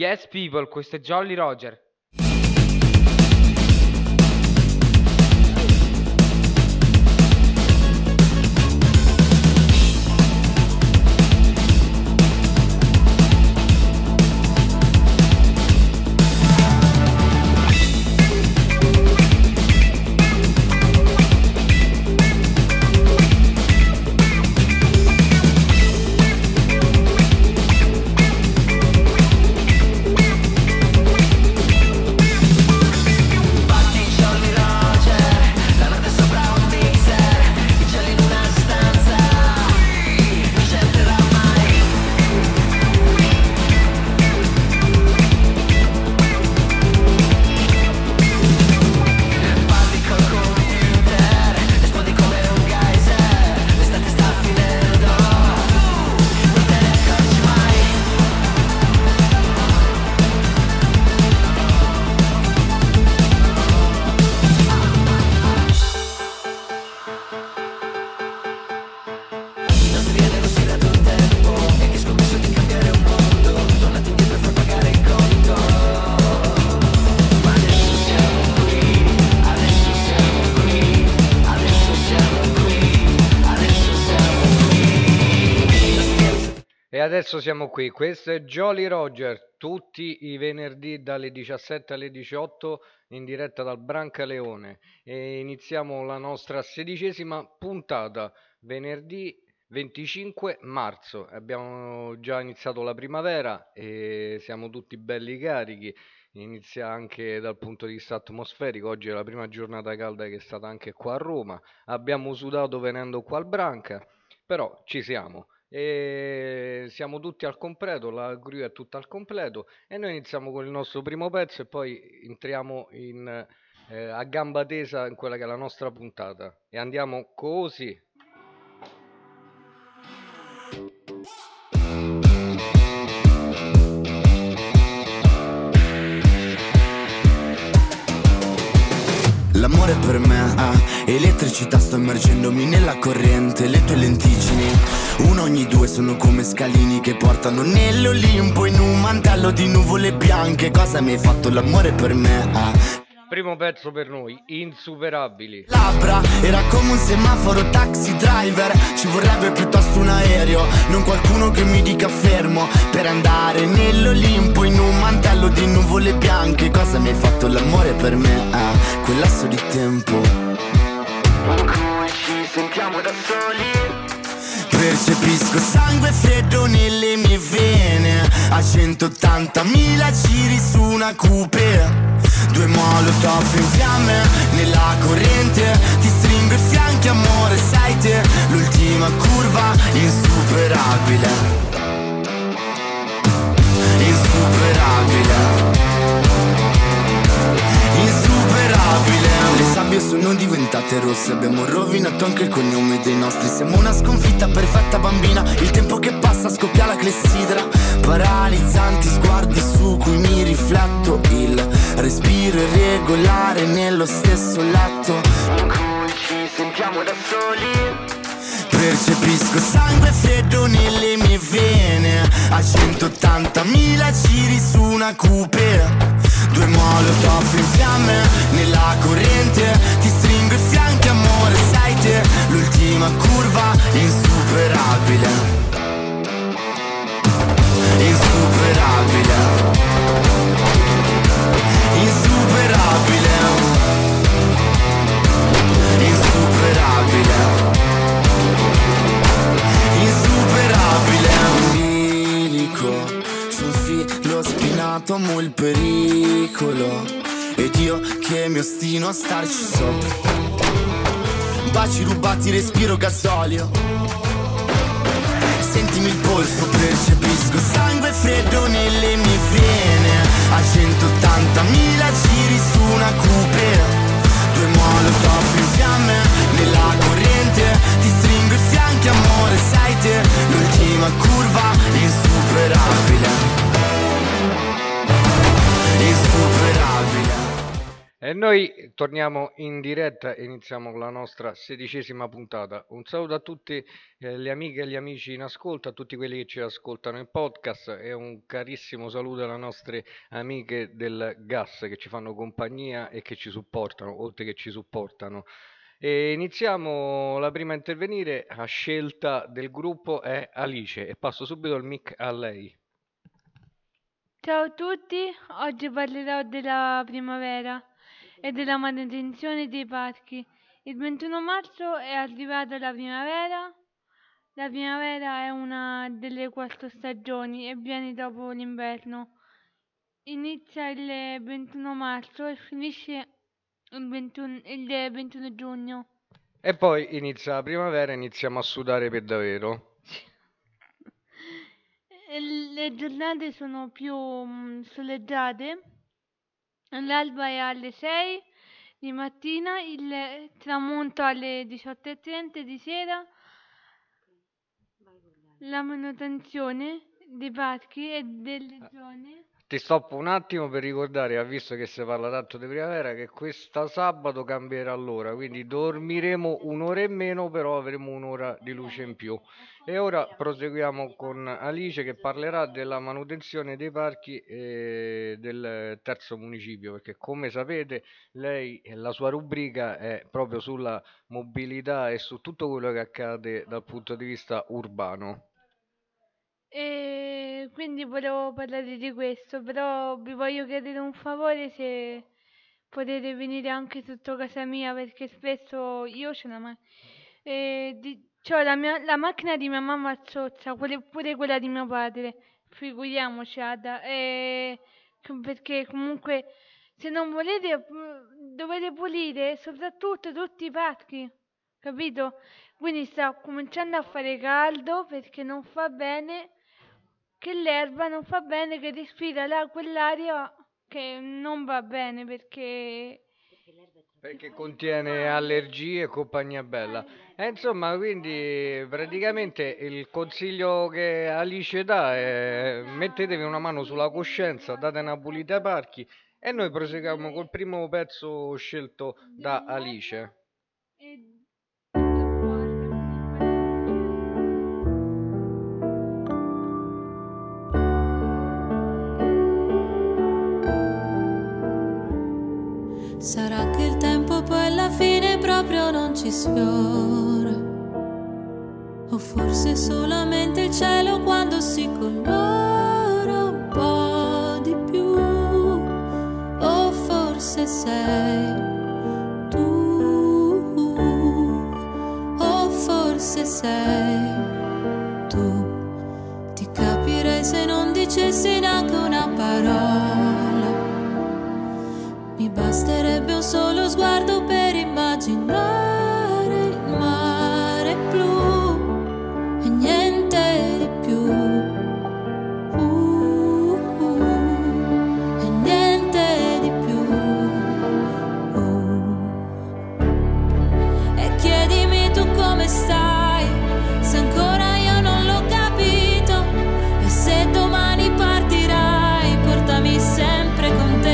Yes people, questo è Jolly Roger. E adesso siamo qui, questo è Jolly Roger, tutti i venerdì dalle 17 alle 18 in diretta dal Brancaleone e iniziamo la nostra 16ª puntata, venerdì 25 marzo. Abbiamo già iniziato la primavera e siamo tutti belli carichi, inizia anche dal punto di vista atmosferico, oggi è la prima giornata calda che è stata anche qua a Roma, abbiamo sudato venendo qua al Branca, però ci siamo. E siamo tutti al completo, la crew è tutta al completo e noi iniziamo con il nostro primo pezzo e poi entriamo a gamba tesa in quella che è la nostra puntata e andiamo così. L'amore per me è elettricità, sto immergendomi nella corrente. Le tue lenticini, uno ogni due, sono come scalini che portano nell'Olimpo in un mantello di nuvole bianche. Cosa mi hai fatto l'amore per me? Primo pezzo per noi, Insuperabili. Labbra, era come un semaforo taxi driver. Ci vorrebbe piuttosto un aereo, non qualcuno che mi dica fermo, per andare nell'Olimpo in un mantello di nuvole bianche. Cosa mi hai fatto l'amore per me? Quel lasso di tempo in cui ci sentiamo da soli. Percepisco sangue freddo nelle mie vene, a 180.000 giri su una coupe. Due molotov in fiamme nella corrente, ti stringo i fianchi amore, sai te, l'ultima curva insuperabile. Insuperabile. Insuperabile. Le sabbie sono diventate rosse, abbiamo rovinato anche il cognome dei nostri. Siamo una sconfitta perfetta bambina, il tempo che passa scoppia la clessidra. Paralizzanti sguardi su cui mi rifletto, il respiro irregolare nello stesso letto in cui ci sentiamo da soli. Percepisco sangue freddo nelle mie vene, a 180.000 giri su una coupe. Due molotov in fiamme nella corrente, ti stringo i fianchi amore, sai te, l'ultima curva insuperabile. Insuperabile. Insuperabile. Insuperabile. Insuperabile. Bilico su un filo spinato, amo il pericolo ed io che mi ostino a starci sopra. Baci rubati, respiro gasolio. Sentimi il polso, percepisco sangue freddo nelle mie vene, a 180.000 giri su una coupe. Due molotov in fiamme nella corrente, ti stringo i fianchi amore, sai te, l'ultima curva insuperabile. Insuperabile. E noi torniamo in diretta e iniziamo la nostra 16ª puntata. Un saluto a tutti le amiche e gli amici in ascolto, a tutti quelli che ci ascoltano in podcast e un carissimo saluto alle nostre amiche del gas che ci fanno compagnia e che ci supportano, oltre che ci supportano. E iniziamo, la prima a intervenire a scelta del gruppo è Alice e passo subito il mic a lei. Ciao a tutti, oggi parlerò della primavera e della manutenzione dei parchi. Il 21 marzo è arrivata la primavera. La primavera è una delle 4 stagioni e viene dopo l'inverno. Inizia il 21 marzo e finisce il 21 giugno. E poi inizia la primavera e iniziamo a sudare per davvero. Le giornate sono più soleggiate. L'alba è alle 6 di mattina, il tramonto alle 18:30 di sera. La manutenzione dei parchi e delle zone. Ti stoppo un attimo per ricordare, visto che si parla tanto di primavera, che questa sabato cambierà l'ora, quindi dormiremo un'ora in meno, però avremo un'ora di luce in più. E ora proseguiamo con Alice che parlerà della manutenzione dei parchi del terzo municipio, perché come sapete lei, la sua rubrica è proprio sulla mobilità e su tutto quello che accade dal punto di vista urbano. E quindi volevo parlare di questo, però vi voglio chiedere un favore se potete venire anche sotto casa mia, perché spesso io c'ho la macchina di mia mamma zozza, pure quella di mio padre, figuriamoci Ada, perché comunque se non volete dovete pulire soprattutto tutti i parchi, capito? Quindi sta cominciando a fare caldo perché non fa bene, che l'erba non fa bene, che respira quell'aria che non va bene perché contiene allergie e compagnia bella. Insomma, quindi praticamente il consiglio che Alice dà è mettetevi una mano sulla coscienza, date una pulita ai parchi e noi proseguiamo col primo pezzo scelto da Alice. Sarà che il tempo poi alla fine proprio non ci sfiora, o forse solamente il cielo quando si colora un po' di più, o forse sei tu, o forse sei tu. Ti capirei se non dicessi neanche una parola. Mi basterebbe un solo sguardo per immaginare il mare blu e niente di più. E niente di più. E chiedimi tu come stai, se ancora io non l'ho capito. E se domani partirai, portami sempre con te.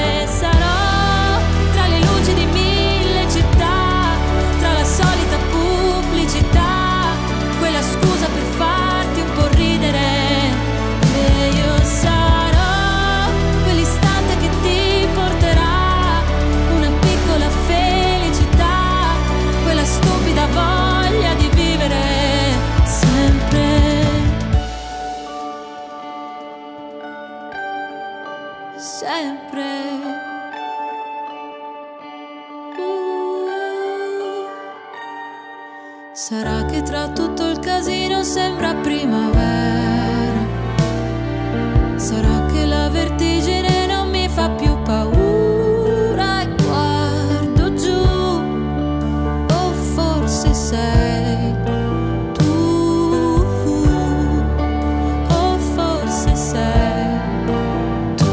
Sarà che tra tutto il casino sembra primavera. Sarà che la vertigine non mi fa più paura e guardo giù, o forse sei tu, o forse sei tu.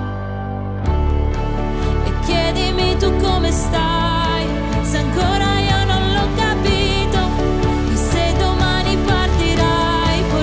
E chiedimi tu come stai, se ancora io non l'ho capito. E se domani partirai,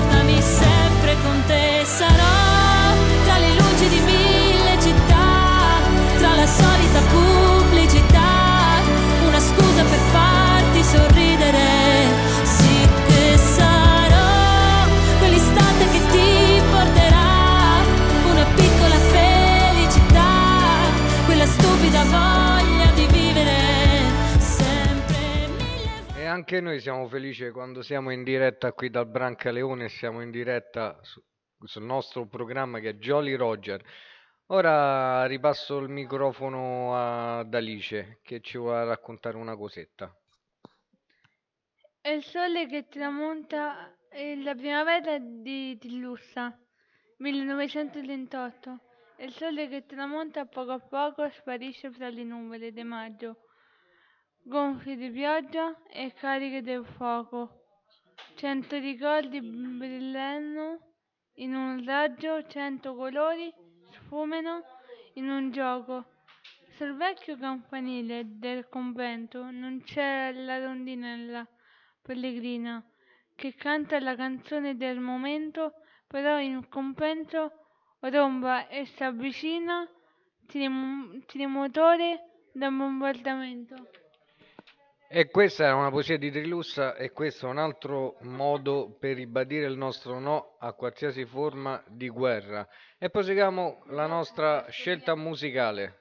anche noi siamo felici quando siamo in diretta qui dal Brancaleone, siamo in diretta sul nostro programma che è Jolly Roger. Ora ripasso il microfono ad Alice che ci vuole raccontare una cosetta. È il sole che tramonta, è la primavera di Lussa, 1938. È il sole che tramonta a poco sparisce fra le nuvole di maggio, gonfie di pioggia e cariche del fuoco. 100 ricordi brillano in un raggio, 100 colori sfumano in un gioco. Sul vecchio campanile del convento non c'è la rondinella pellegrina che canta la canzone del momento, però in compenso romba e s'avvicina tremotore dal bombardamento. E questa è una poesia di Trilussa e questo è un altro modo per ribadire il nostro no a qualsiasi forma di guerra. E proseguiamo la nostra scelta musicale.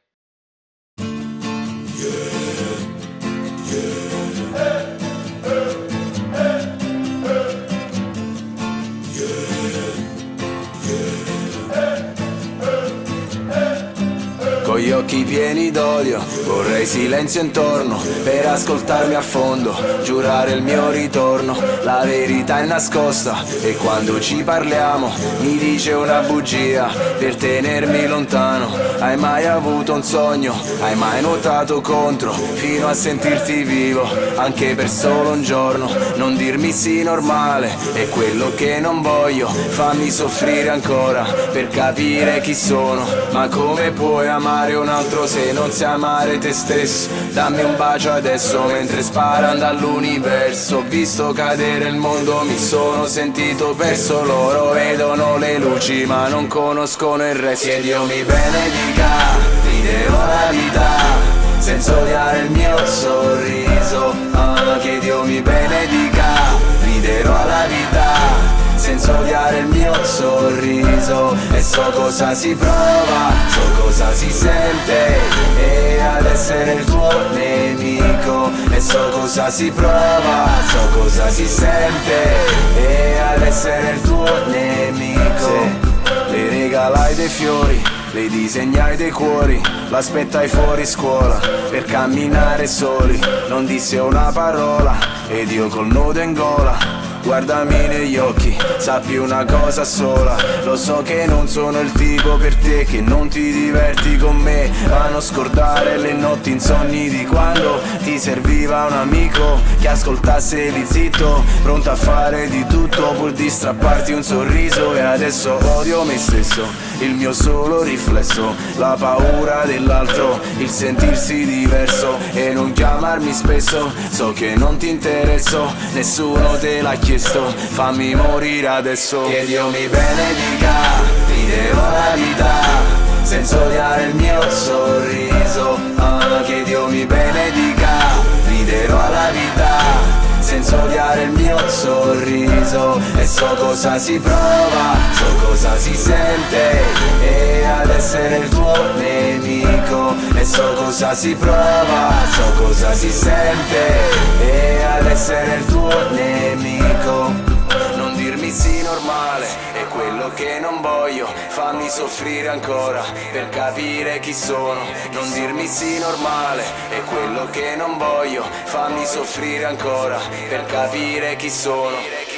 Con gli occhi pieni d'odio, vorrei silenzio intorno per ascoltarmi a fondo, giurare il mio ritorno, la verità è nascosta e quando ci parliamo mi dice una bugia per tenermi lontano. Hai mai avuto un sogno? Hai mai nuotato contro fino a sentirti vivo, anche per solo un giorno? Non dirmi sì normale, è quello che non voglio, fammi soffrire ancora per capire chi sono. Ma come puoi amare un altro se non sai amare te stesso? Dammi un bacio adesso mentre sparano dall'universo. Ho visto cadere il mondo, mi sono sentito perso. Loro vedono le luci ma non conoscono il resto. Che Dio mi benedica, riderò la vita senza odiare il mio sorriso. Che Dio mi benedica, riderò la vita senza odiare il mio sorriso. E so cosa si prova, so cosa si sente, e ad essere il tuo nemico. E so cosa si prova, so cosa si sente, e ad essere il tuo nemico. Le regalai dei fiori, le disegnai dei cuori, l'aspettai fuori scuola per camminare soli. Non disse una parola ed io col nodo in gola guardami negli occhi, sappi una cosa sola. Lo so che non sono il tipo per te, che non ti diverti con me, ma non scordare le notti insonni di quando ti serviva un amico che ascoltasse lì zitto, pronto a fare di tutto pur di strapparti un sorriso. E adesso odio me stesso, il mio solo riflesso, la paura dell'altro, il sentirsi diverso e non chiamarmi spesso. So che non ti interesso, nessuno te l'ha chiesto, fammi morire adesso. Che Dio mi benedica, riderò la vita senza odiare il mio sorriso. Che Dio mi benedica, riderò la vita senza odiare il mio sorriso. E so cosa si prova, so cosa si sente, e ad essere il tuo nemico. E so cosa si prova, so cosa si sente, e ad essere il tuo nemico. Non dirmi sì normale, è quello che non voglio, fammi soffrire ancora per capire chi sono. Non dirmi sì normale, è quello che non voglio, fammi soffrire ancora per capire chi sono.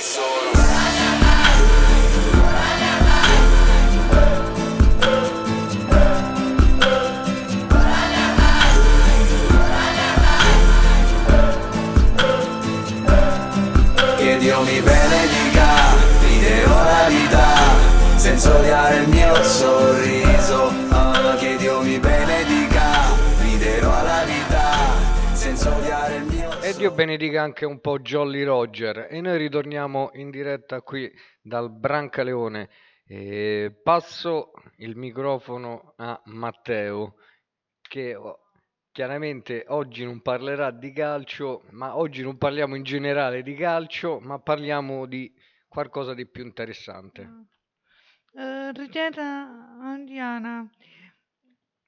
Che Dio mi benedica, riderò la vita senza odiare il mio sorriso. Che Dio mi benedica, riderò la vita senza odiare il mio sorriso. E Dio benedica anche un po' Jolly Roger. E noi ritorniamo in diretta qui dal Brancaleone. E passo il microfono a Matteo, che chiaramente oggi non parlerà di calcio, ma oggi non parliamo in generale di calcio, ma parliamo di qualcosa di più interessante. Ricetta indiana.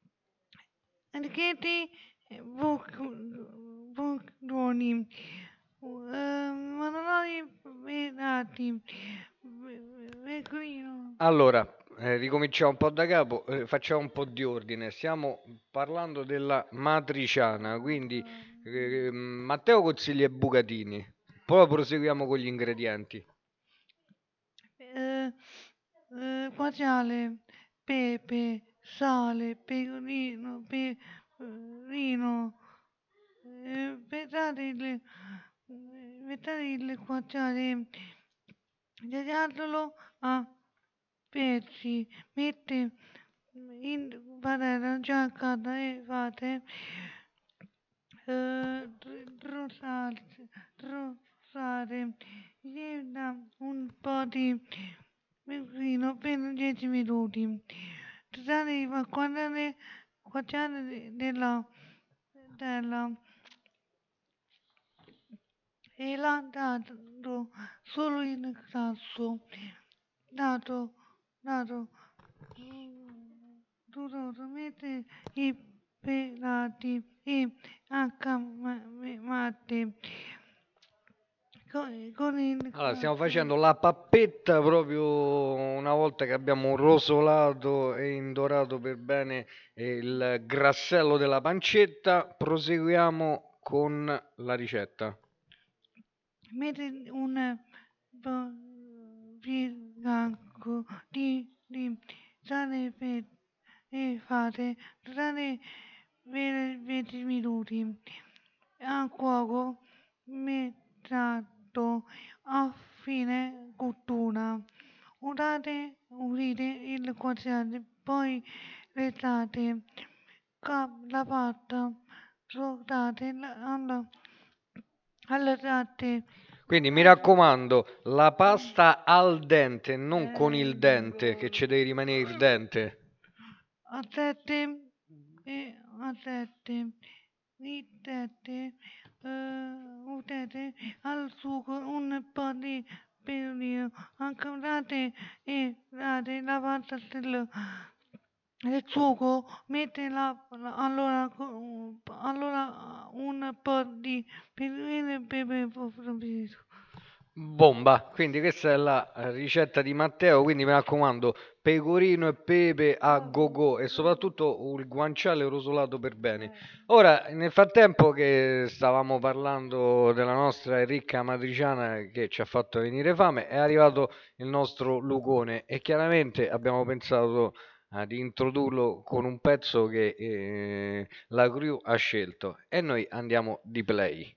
Richiedi buoni. ma non ho i dati. Pecorino. Allora, ricominciamo un po' da capo, facciamo un po' di ordine. Stiamo parlando della matriciana, quindi Matteo consiglia i bucatini. Poi proseguiamo con gli ingredienti. Guanciale, pepe, sale, pecorino, mettere il guanciale, tagliatelo a pezzi, mette in padella giaccata e fate trozare un po' di pecorino per 10 minuti. Arriva quando le guanciale della e l'ha dato solo in grasso, dato mette i pelati e accamate con il Allora, stiamo facendo la pappetta proprio una volta che abbiamo rosolato e indorato per bene il grassello della pancetta. Proseguiamo con la ricetta. mette un bianco di sale e fate durare 20 minuti a fuoco mettato a fine cottura. Unite il guanciale, poi lettate la pasta, rotate alla latte. Quindi mi raccomando, la pasta al dente, non con il dente, che ci deve rimanere il dente. A sette mettete al sugo un po' di pecorino, accordate e date la pasta del sugo, allora un po' di pecorino e pepe fritto. Bomba, quindi questa è la ricetta di Matteo, quindi mi raccomando, pecorino e pepe a go-go e soprattutto il guanciale rosolato per bene. Ora, nel frattempo che stavamo parlando della nostra ricca matriciana che ci ha fatto venire fame, è arrivato il nostro Lucone e chiaramente abbiamo pensato di introdurlo con un pezzo che la crew ha scelto e noi andiamo di play.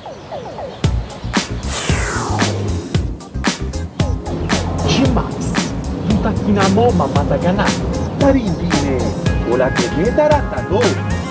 G-Max, Tutakinamo Mamatagana, Tarindine, Ola Kege Taratado.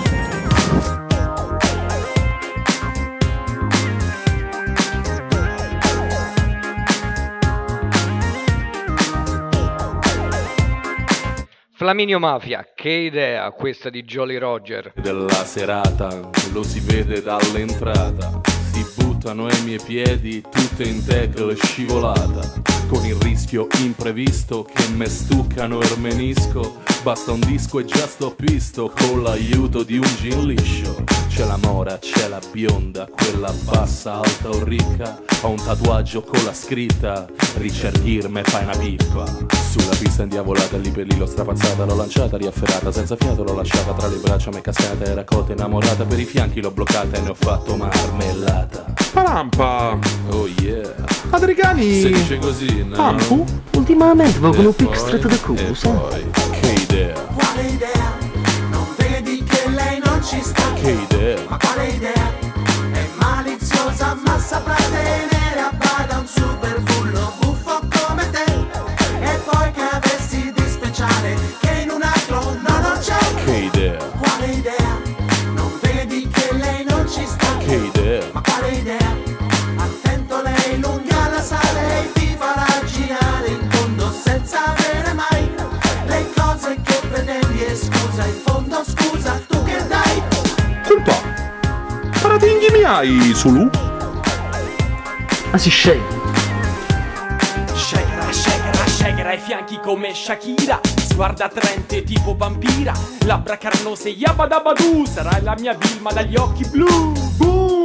Flaminio Mafia, che idea questa di Jolly Roger. Della serata, lo si vede dall'entrata. Si buttano ai miei piedi tutte in tackle scivolata. Con il rischio imprevisto che me stuccano il menisco. Basta un disco e già sto pisto con l'aiuto di un gin liscio. C'è la mora, c'è la bionda, quella bassa, alta o ricca. Ho un tatuaggio con la scritta Richard Gere me fai una pippa. Sulla pista indiavolata, lì per lì l'ho strapazzata, l'ho lanciata, riafferrata, senza fiato l'ho lasciata tra le braccia, m'è cascata, era cotta innamorata, per i fianchi l'ho bloccata e ne ho fatto marmellata. Parampa! Oh yeah! Adrigani! Si dice così, no? Pampu? Ultimamente va con un pic poi- stretto da e culo, sai? poi, che idea? Quale idea? Non vedi che lei non ci sta? Che idea? Ma quale idea? È maliziosa ma saprà tenere a bada un super bullo buffo come te. E poi che avessi di speciale che in un altro no non c'è. Che idea? Quale idea? Non vedi che lei non ci sta? Che idea? Ma quale idea? Attento lei lunga la sale e ti farà girare in fondo senza avere mai le cose che pretendi e scusa in fondo scusa tu che dai? Colpa! Paratinghi mi hai, Sulu? Ma si sceglie. Shakera, shakera, shakera ai fianchi come Shakira. Sguardo attraente tipo vampira. Labbra carnose, yabadabadoo. Sarai la mia Vilma dagli occhi blu. Boom!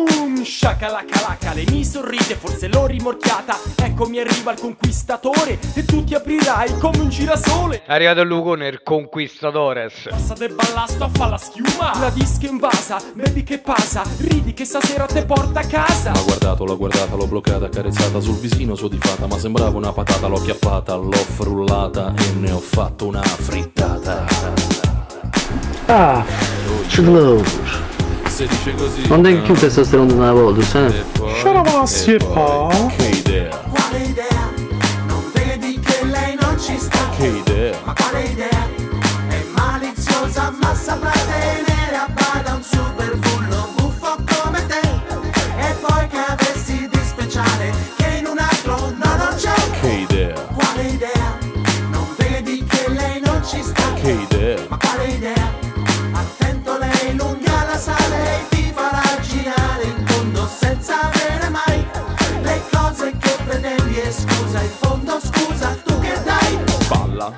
Sciacalacalaca, lei mi sorride, forse l'ho rimorchiata. Eccomi arriva il conquistatore e tu ti aprirai come un girasole. È arrivato il Lucone, il conquistadores. Passate ballasto a fa la schiuma. La disco invasa, baby che passa. Ridi che stasera te porta a casa. L'ho guardata, l'ho bloccata, accarezzata sul visino sudifata. Ma sembrava una patata, l'ho chiappata, l'ho frullata e ne ho fatto una frittata. Ah, ce l'ho. Se dice così Non è più testosterone una volta, sai? Sciaravassi e pa. Che idea, Quale idea? Non vedi che lei non ci sta? che idea. Ma quale idea? È maliziosa ma saprà tenere a bada un super bullo buffo come te. E poi che avessi di speciale che in un altro no non c'è. Che idea, Quale idea? Non vedi che lei non ci sta? che idea. Ma quale idea? Attento lei l'unghia la sale e ti farà girare in fondo senza avere mai le cose che pretendi e scusa in fondo scusa tu che dai? Balla,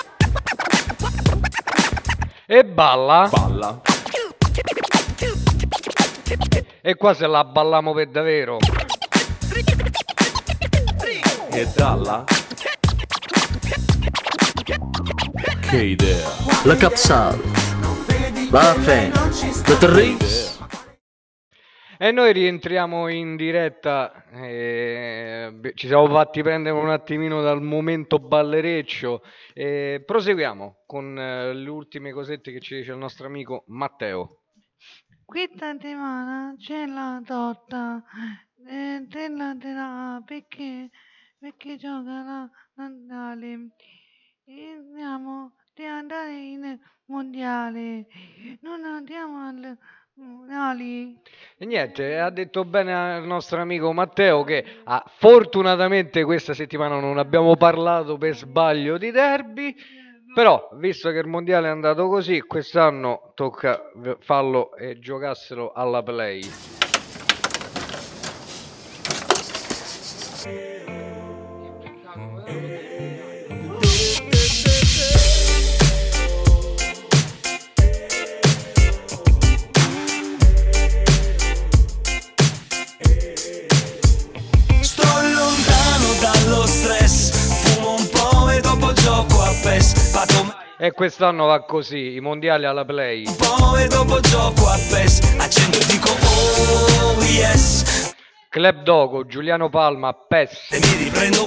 E balla. balla. E qua se la balliamo per davvero. E dalla. Che idea, La capsale, la fame, la terribile. E noi rientriamo in diretta. Ci siamo fatti prendere un attimino dal momento ballereccio. Proseguiamo con le ultime cosette che ci dice il nostro amico Matteo. Questa settimana c'è la torta della perché gioca la Natale e andiamo di andare in mondiale. Non andiamo al mondiale. E niente, ha detto bene il nostro amico Matteo che fortunatamente questa settimana non abbiamo parlato per sbaglio di derby, però visto che il mondiale è andato così, quest'anno tocca farlo e giocarselo alla play. E quest'anno va così, i mondiali alla play. Un po' e dopo gioco a PES, accendo e dico oh yes. Club Dogo, Giuliano Palma, PES. E mi riprendo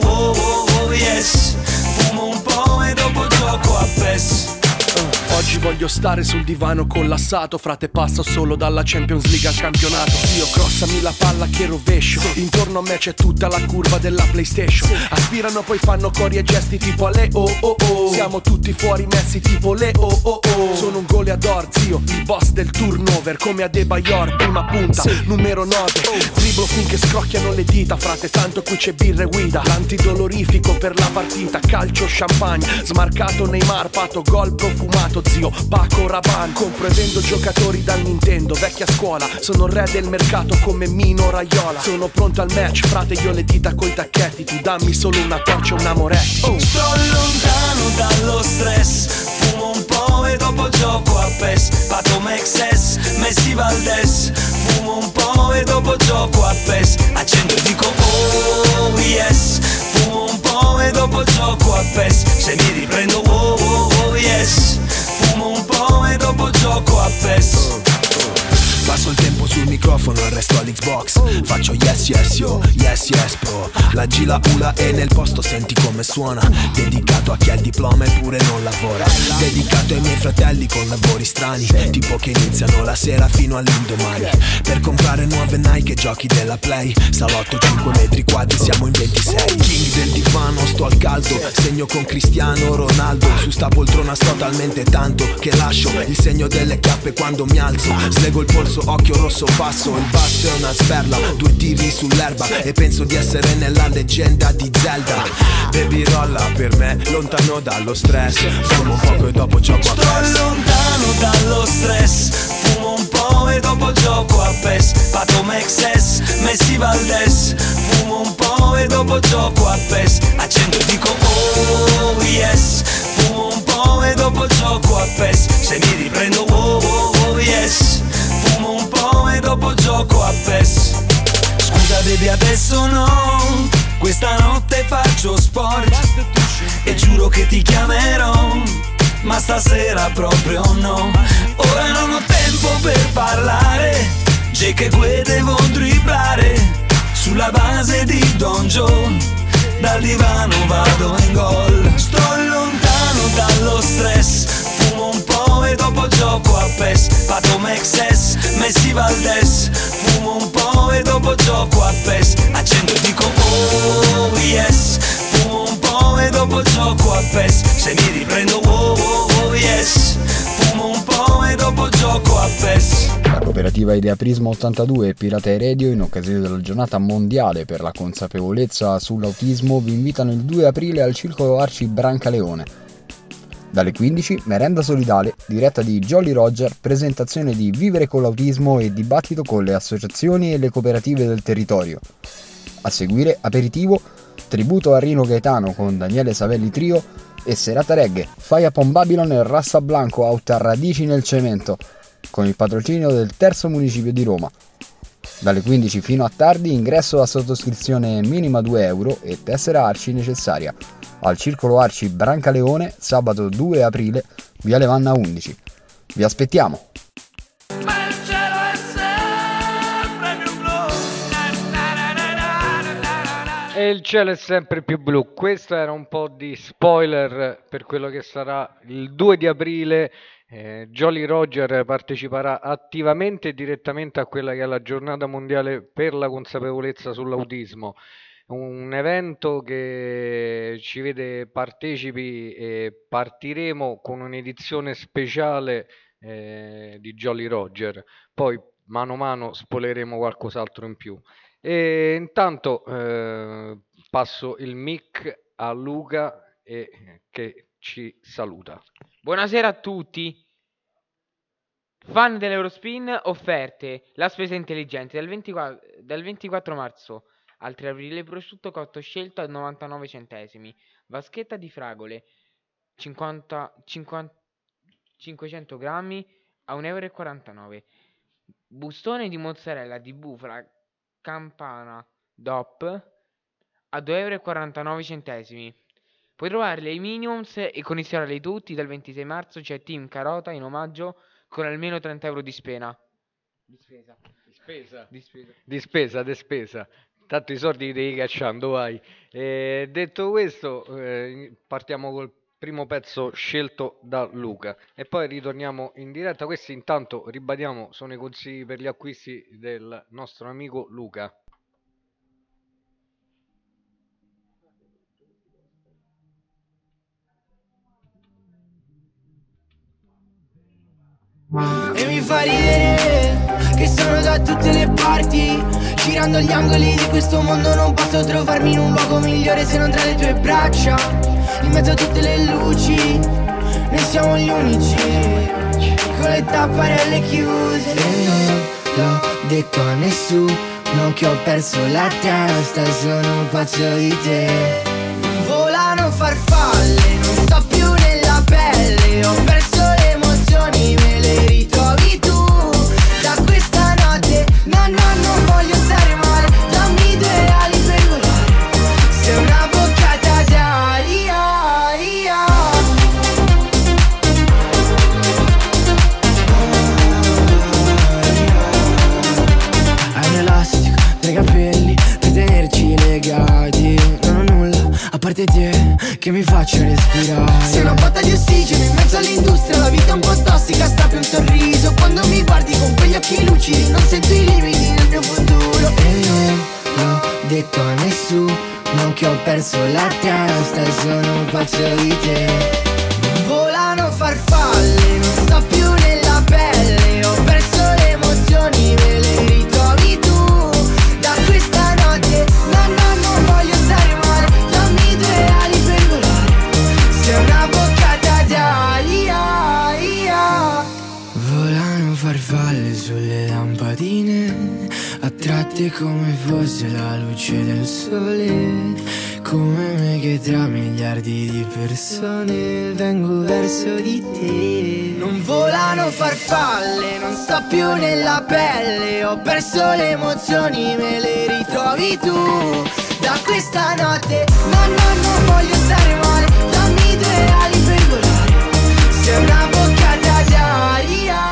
oh yes. Fumo un po' e dopo gioco a PES. Oggi voglio stare sul divano collassato. Frate, passo solo dalla Champions League al campionato. Zio, crossami la palla che rovescio. Intorno a me c'è tutta la curva della PlayStation. Aspirano poi fanno cori e gesti tipo alle oh oh oh. Siamo tutti fuori messi tipo le oh oh oh. Sono un goleador, zio, il boss del turnover. Come Adebayor, prima punta, numero 9. Driblo finché scrocchiano le dita. Frate, tanto qui c'è birra e guida. L'antidolorifico per la partita. Calcio, champagne, smarcato Neymar. Pato gol profumato, zio, Paco Rabanne. Compro e vendo giocatori dal Nintendo. Vecchia scuola, sono il re del mercato come Mino Raiola. Sono pronto al match, frate, io le dita coi tacchetti. Tu dammi solo una torcia e un amoretti. Sto lontano dallo stress. Fumo un po' e dopo gioco a PES. Pato Mexes, Messi Valdes. Fumo un po' e dopo gioco a PES. Accendo e dico oh yes. Fumo un po' e dopo gioco a PES. Se mi riprendo oh yes. Fumo un po' e dopo gioco a PES. Passo il tempo sul microfono e resto all'Xbox. Faccio yes yes yo, yes yes bro. La G la ula e nel posto senti come suona. Dedicato a chi ha il diploma eppure non lavora. Dedicato ai miei fratelli con lavori strani, tipo che iniziano la sera fino all'indomani. Per comprare nuove Nike e giochi della Play. Salotto 5 metri quadri, siamo in 26. King del divano, sto al caldo. Segno con Cristiano Ronaldo. Su sta poltrona sto talmente tanto che lascio il segno delle chiappe quando mi alzo. Slego il polso, occhio rosso basso. Il basso è una sperla, 2 tiri sull'erba. E penso di essere nella leggenda di Zelda. Baby rolla per me, lontano dallo stress. Fumo un poco e dopo gioco a PES. Sto lontano dallo stress. Fumo un po' e dopo gioco a PES. Pato Mexes, Messi Valdes. Fumo un po' e dopo gioco a PES. Accendo e dico oh yes. Fumo un po' e dopo gioco a PES. Se mi riprendo oh yes. Fumo un po' e dopo gioco a PES. baby adesso no, questa notte faccio sport e giuro che ti chiamerò, ma stasera proprio no. Ora non ho tempo per parlare, Jake e Gue devo dribblare sulla base di Don Joe, dal divano vado in gol. Sto lontano dallo stress, fumo un po' e dopo gioco a PES. Pato Mexes, Messi Valdes, fumo un po' e dopo gioco a PES. Accendo e dico oh yes, fumo un po' e dopo gioco a PES. Se mi riprendo oh oh oh yes, fumo un po' e dopo gioco a PES. La cooperativa Idea Prisma 82 e Pirata Radio, in occasione della giornata mondiale per la consapevolezza sull'autismo, vi invitano il 2 aprile al Circolo Arci Brancaleone. Dalle 15, merenda solidale, diretta di Jolly Roger, presentazione di Vivere con l'autismo e dibattito con le associazioni e le cooperative del territorio. A seguire, aperitivo, tributo a Rino Gaetano con Daniele Savelli Trio e serata reggae, Fai Upon Babylon e Rasta Blanco Out a Radici nel Cemento, con il patrocinio del terzo municipio di Roma. Dalle 15 fino a tardi, ingresso a sottoscrizione minima 2 euro e tessera Arci necessaria. Al Circolo Arci Brancaleone, sabato 2 aprile, via Levanna 11. Vi aspettiamo! E il cielo è sempre più blu. Questo era un po' di spoiler per quello che sarà il 2 di aprile. Jolly Roger parteciperà attivamente e direttamente a quella che è la giornata mondiale per la consapevolezza sull'autismo. Un evento che ci vede partecipi e partiremo con un'edizione speciale di Jolly Roger. Poi mano a mano spoileremo qualcos'altro in più. E intanto passo il mic a Luca che ci saluta. Buonasera a tutti. Fan dell'Eurospin, offerte. La spesa intelligente dal 24 marzo al 3 aprile, prosciutto cotto scelto a 99 centesimi, vaschetta di fragole 500 grammi a 1,49 euro, bustone di mozzarella di bufala campana DOP a 2,49 euro. Puoi trovarli ai Minions e condizionarli tutti. Dal 26 marzo c'è Team Carota in omaggio con almeno 30 euro di spesa. Di spesa. Tanto i soldi li devi cacciando, vai. Detto questo, partiamo col primo pezzo scelto da Luca e poi ritorniamo in diretta. Questi intanto, ribadiamo, sono i consigli per gli acquisti del nostro amico Luca. E mi fa ridere che sono da tutte le parti, girando gli angoli di questo mondo non posso trovarmi in un luogo migliore se non tra le tue braccia. In mezzo a tutte le luci, noi siamo gli unici, con le tapparelle chiuse. E non l'ho detto a nessuno che ho perso la testa, sono pazzo di te. Volano farfalle, non sto più nella pelle, ho perso le emozioni, me le ritrovi tu. Da questa notte, no, non voglio stare male, dammi 2 ali per volare, sei una boccata d'aria. Hai un elastico tra i capelli per tenerci legati, non ho nulla a parte te che mi faccia respirare. Sei una botta di ossigeno in mezzo all'industria, la vita è un po' tossica, strappi un sorriso quando mi guardi con quegli occhi lucidi, non sento i limiti del mio futuro. E non l'ho detto a nessuno che ho perso la testa, sono pazzo di te. Volano farfalle, non sto più nella pelle, ho perso le emozioni, me le ritrovi tu. Da questa notte, no, non voglio stare male, dammi 2 ali per volare, sei una boccata d'aria. Volano farfalle sulle lampadine, attratte come fosse la luce del sole, come me come che tra miliardi di persone vengo verso di te. Non volano farfalle, non sto più nella pelle, ho perso le emozioni, me le ritrovi tu. Da questa notte, no, non voglio stare male, dammi 2 ali per volare, sei una boccata d'aria.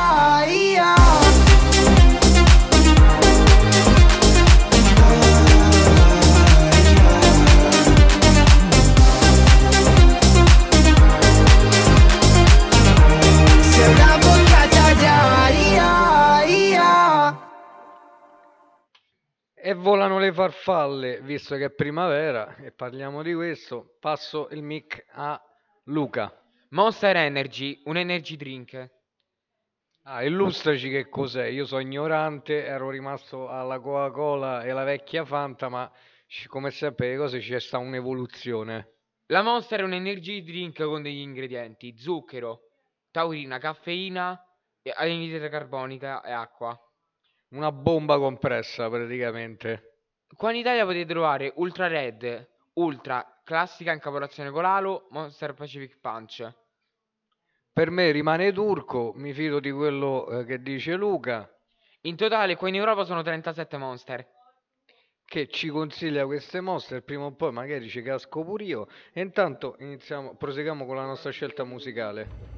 E volano le farfalle, visto che è primavera e parliamo di questo, passo il mic a Luca. Monster Energy, un energy drink. Illustraci che cos'è, io sono ignorante, ero rimasto alla Coca-Cola e la vecchia Fanta, ma come sempre le cose c'è sta un'evoluzione. La Monster è un energy drink con degli ingredienti: zucchero, taurina, caffeina, anidride carbonica e acqua. Una bomba compressa praticamente. Qua in Italia potete trovare Ultra Red, Ultra, classica in carburazione con l'alo, Monster Pacific Punch. Per me rimane turco, mi fido di quello che dice Luca. In totale qua in Europa sono 37 Monster. Che ci consiglia queste Monster, prima o poi magari ci casco pure io. E intanto proseguiamo con la nostra scelta musicale.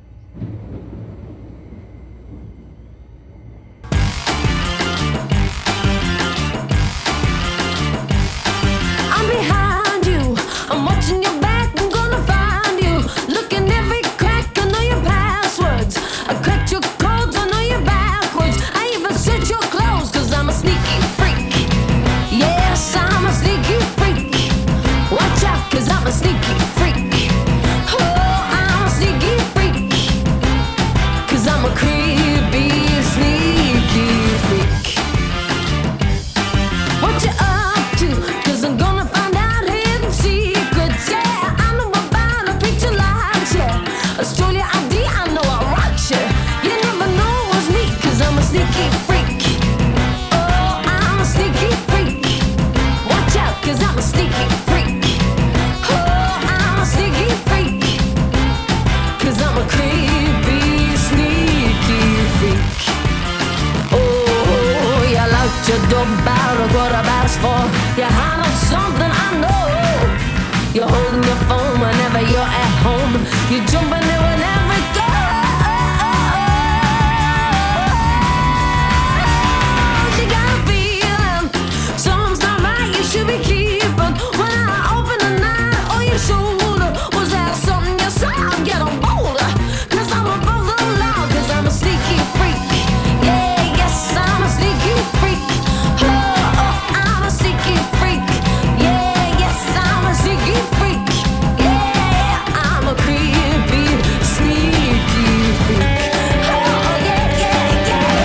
Behind you, I'm watching your back, I'm gonna find you. Look in every crack, I know your passwords. I cracked your codes, I know you're backwards. I even set your clothes, cause I'm a sneaky freak. Yes, I'm a sneaky freak. Watch out, cause I'm a sneaky freak. Oh, I'm a sneaky freak. Cause I'm a creepy, sneaky freak. What you up to? Cause I'm gonna find out hidden secrets. Yeah, I know about a picture like yeah. Australia ID, I know I rock you. You never know what's me, cause I'm a sneaky freak. Oh, I'm a sneaky freak. Watch out, cause I'm a sneaky freak. Oh, I'm a sneaky freak. Cause I'm a creepy, sneaky freak. Oh, you locked your door about a 4:15. You hide on something I know. You're holding your phone whenever you're at home. You're jumping in whenever it goes. You got a feeling something's not right, you should be keeping. When I open the night on your shoulder, was that something you saw? I'm getting bolder, cause I'm above the law, cause I'm a sneaky freak. Yeah, yes, I'm a sneaky freak. Oh, I'm a sneaky freak. Yeah, yes, I'm a sneaky freak. Yeah, I'm a creepy, sneaky freak. Oh, yeah, yeah, yeah.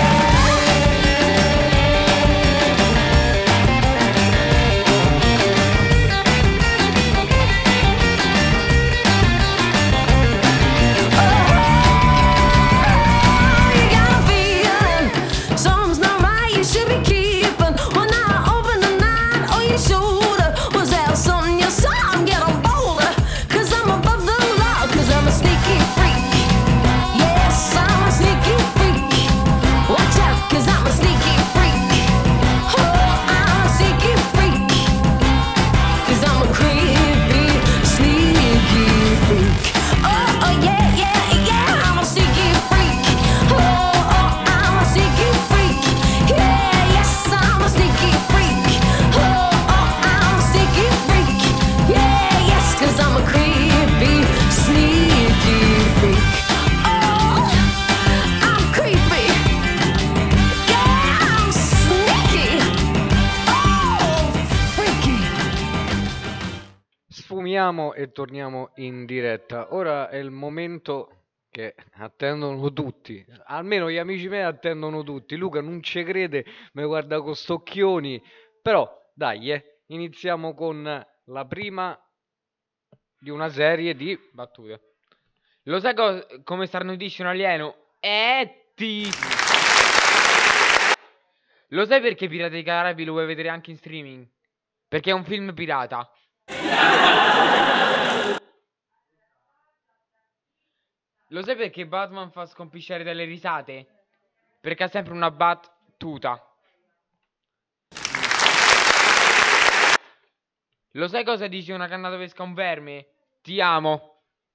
You got a feeling something's not right, you should be keeping. When I open the night on your shoulder, was that something you saw? I'm getting bolder, cause I'm above the law, cause I'm a sneaky freak. Yes, I'm a sneaky freak. Watch out, cause I'm a sneaky freak. Oh, I'm a sneaky freak. Cause I'm a creepy, sneaky freak. Oh, yeah, yeah, yeah, I'm a sneaky freak. Oh, I'm a sneaky freak. Yeah, yes, I'm a sneaky freak. Oh, I'm a sneaky freak. Yeah, yes, cause I'm a creepy, sneaky freak. Oh, I'm creepy. Yeah, I'm sneaky. Oh, freaky. Sfumiamo e torniamo in diretta. Ora è il momento che attendono tutti, almeno gli amici miei attendono tutti. Luca non ci crede, mi guarda con st'occhioni, però dai, iniziamo con la prima di una serie di battute. Lo sai come starnutisce un alieno? Lo sai perché Pirati dei Caraibi lo puoi vedere anche in streaming? Perché è un film pirata. Lo sai perché Batman fa scompisciare dalle risate? Perché ha sempre una battuta. Lo sai cosa dice una canna dove pesca un verme? Ti amo.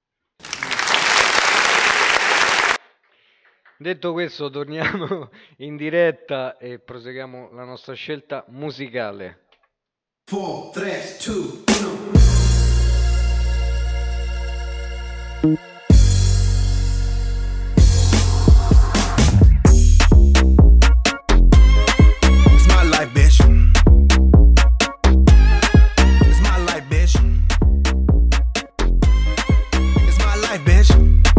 Detto questo, torniamo in diretta e proseguiamo la nostra scelta musicale. 4, 3, 2, 1. It's my life, bitch. It's my life, bitch. It's my life, bitch.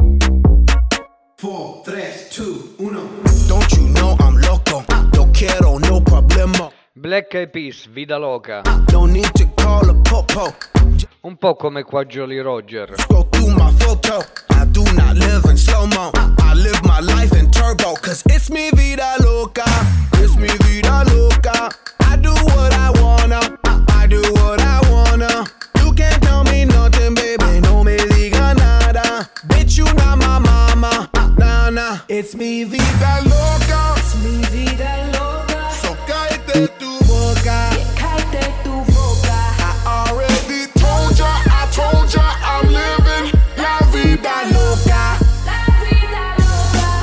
4, 3, 2, 1. Don't you know I'm loco? Yo quiero, no problema. Black Eyed Peas, Vida Loca. No need to call a popo. Un po' come qua Jolly Roger. Go through my photo. I do not live in slow-mo. I live my life in turbo. Cause it's mi vida loca. It's mi vida loca. I do what I wanna. I do what I wanna. You can't tell me nothing, baby. No me diga nada. Bitch, you not my mama. Nah, nah. It's mi vida loca. Es mi vida loca. So cállate tu boca. Cállate tu boca. I already told ya, I'm living la vida loca. La vida loca.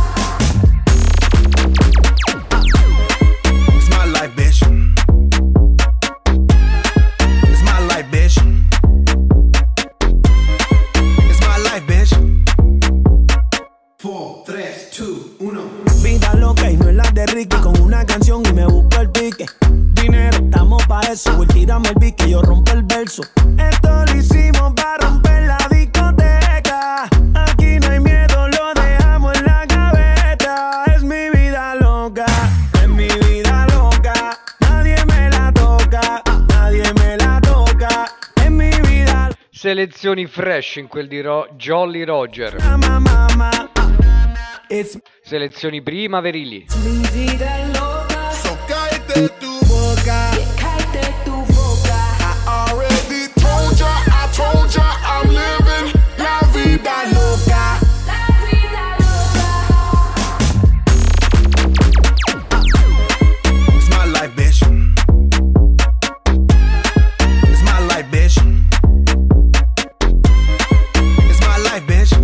It's my life, bitch. It's my life, bitch. It's my life, bitch. 4, 3, 2, 1. Vida loca y no es la de Ricky. Con una canción y me busco el pique. Dinero, estamos pa' eso. Voy, tírame el beat que yo rompo el verso. Esto lo hicimos para romper la discoteca. Aquí no hay miedo, lo dejamos en la gaveta. Es mi vida loca, es mi vida loca. Nadie me la toca, nadie me la toca. Es mi vida Selezioni fresh in quel di Jolly Roger. loca. It's Selezioni primaverili. mi vida loca. So cállate tu boca. Cállate tu boca. I already told ya, I'm living la vida loca. La vida loca. It's my life, bitch. It's my life, bitch. It's my life, bitch.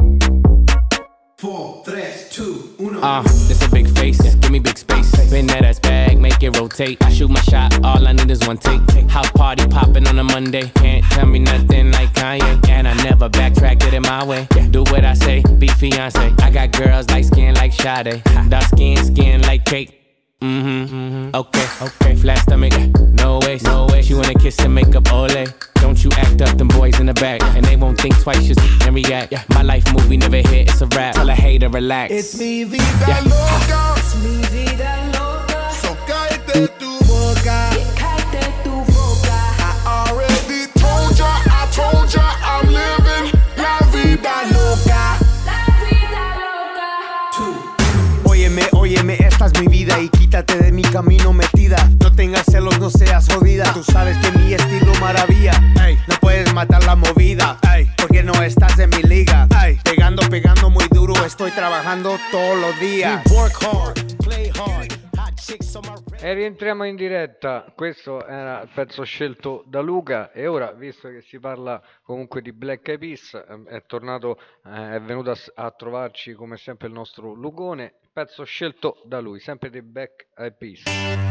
4, 3, 2, 1. It's a big face, give me big space. Spin that ass bag, make it rotate. I shoot my shot, all I need is one take. House party popping on a Monday. Can't tell me nothing like Kanye. And I never backtrack, did it my way. Do what I say, be fiance. I got girls light skin like Sade. Dark skin like cake. Okay. Flat stomach, no waist. She wanna kiss and make up, ole. Don't you act up, them boys in the back. And they won't think twice, just and react. My life movie never hit, it's a rap. Tell a hater, relax. It's mi vida loca. Es mi vida loca. So cállate tu boca. Cállate tu boca. I already told ya, I'm living la vida loca. La vida loca. Óyeme, esta es mi vida y quítate de mi camino metida. No tengas celos, no seas jodida. Tú sabes que mi estilo maravilla. Ey, no puedes matar la movida. Ey, porque no estás en mi liga. Ey, pegando muy duro, estoy trabajando todos los días. Work hard, play hard. E rientriamo in diretta. Questo era il pezzo scelto da Luca. E ora, visto che si parla comunque di Black Eyed Peas, è tornato, è venuto a trovarci come sempre il nostro Lugone. Pezzo scelto da lui, sempre di Black Eyed Peas.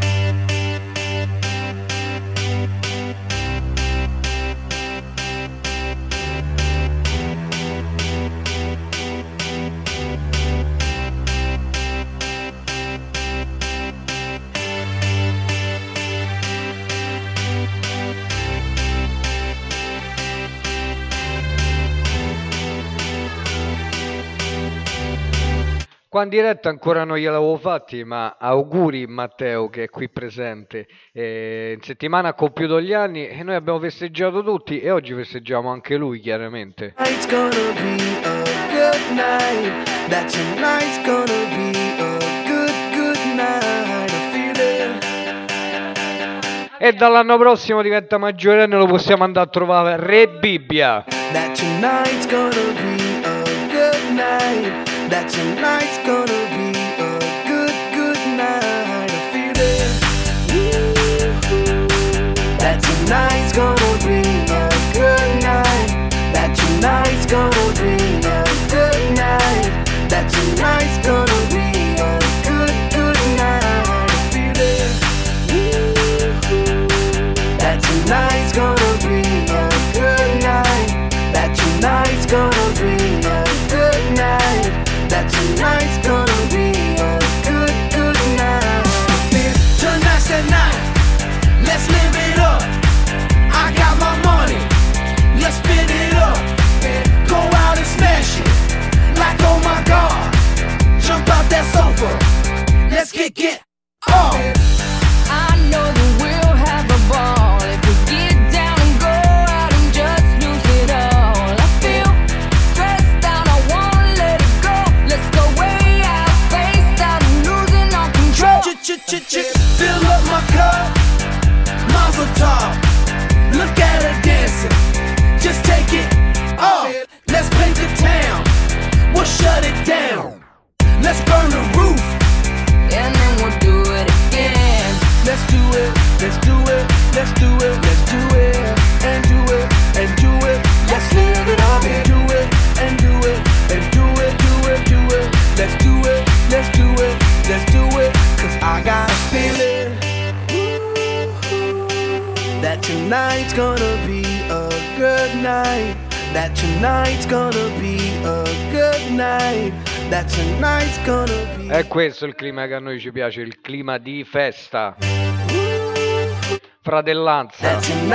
Qua in diretta ancora non gliel'avevo fatti, ma auguri Matteo che è qui presente. In settimana ha compiuto gli anni e noi abbiamo festeggiato tutti e oggi festeggiamo anche lui chiaramente. It's gonna be a good night. That tonight's gonna be a good night. I feel it. E dall'anno prossimo diventa maggiorenne, lo possiamo andare a trovare Re Bibbia. That tonight's gonna be a good night. That tonight's gonna be a good, good night. I feel it. That tonight's gonna be a good night. That tonight's gonna be a good night. That tonight's gonna be a good, good night. I feel it. That tonight's gonna be a good night. That tonight's gonna be a good night. That tonight's gonna be a good, good night. Tonight's the night, let's live it up. I got my money, let's spin it up. Go out and smash it, like oh my god. Jump out that sofa, let's get off. I know that we'll have a ball if we get down and go out and just lose it all. I feel stressed out, I wanna let it go. Let's go way out, spaced out and losing all control. Fill up my cup, Mazel tov. Look at her dancing, just take it off. Let's paint the town, we'll shut it down. Let's burn the roof, and then we'll do it again. let's do it, let's do it, let's do it, let's do it, and do it, and do it. Let's live it up and do it, and do it, and do it, do it, do it. Let's do it, let's do it, let's do it. Cause I got a feeling that tonight's gonna be a good night. That tonight's gonna be a good night. That tonight's gonna be. È questo il clima che a noi ci piace, il clima di festa, fratellanza,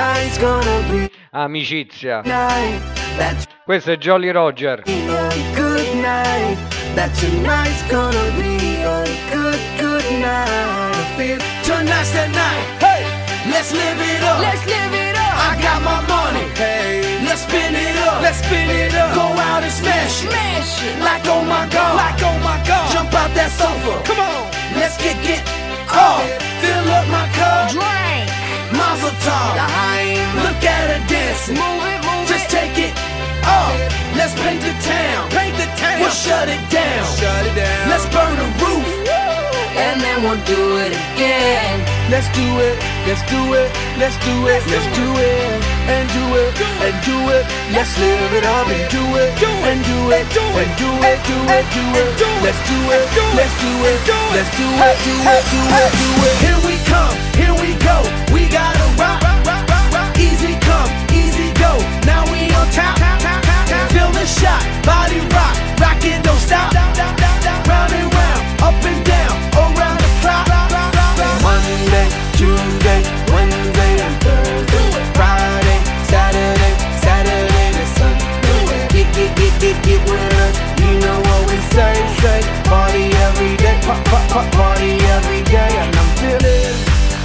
amicizia. Questo è Jolly Roger. Good night. That tonight's gonna be a good, good night. Tonight's the night. Hey, let's live it up. Let's live it up. I got my money. Hey, let's spin it up. Let's spin it up. Go out and smash it. Smash it. Like oh my god. Like oh my god. Jump out that sofa. Come on. Let's get off. Fill up my cup. Drink. Mazel tov. Look at her dancing. Move it, move Just it. take it off. Let's paint the town. Paint the town. We'll shut it down. Shut it down. Let's burn the roof. And then we'll do it again. Let's do it, let's do it, let's do it, let's do it, and do it, and do it. Let's live it up and do it, and do it, and do it, do it, do it. Let's do it, let's do it, let's do it, do it, do it, do it. Here we come, here we go. We gotta rock, easy come, easy go. Now we on top, feel the shot, body rock, rock it, don't stop. Round and round, up and down, around the clock. Monday, Tuesday, Wednesday, and Thursday, Friday, Saturday, Saturday to Sunday. Get with us, you know what we say. Party every day, party every day, and I'm feeling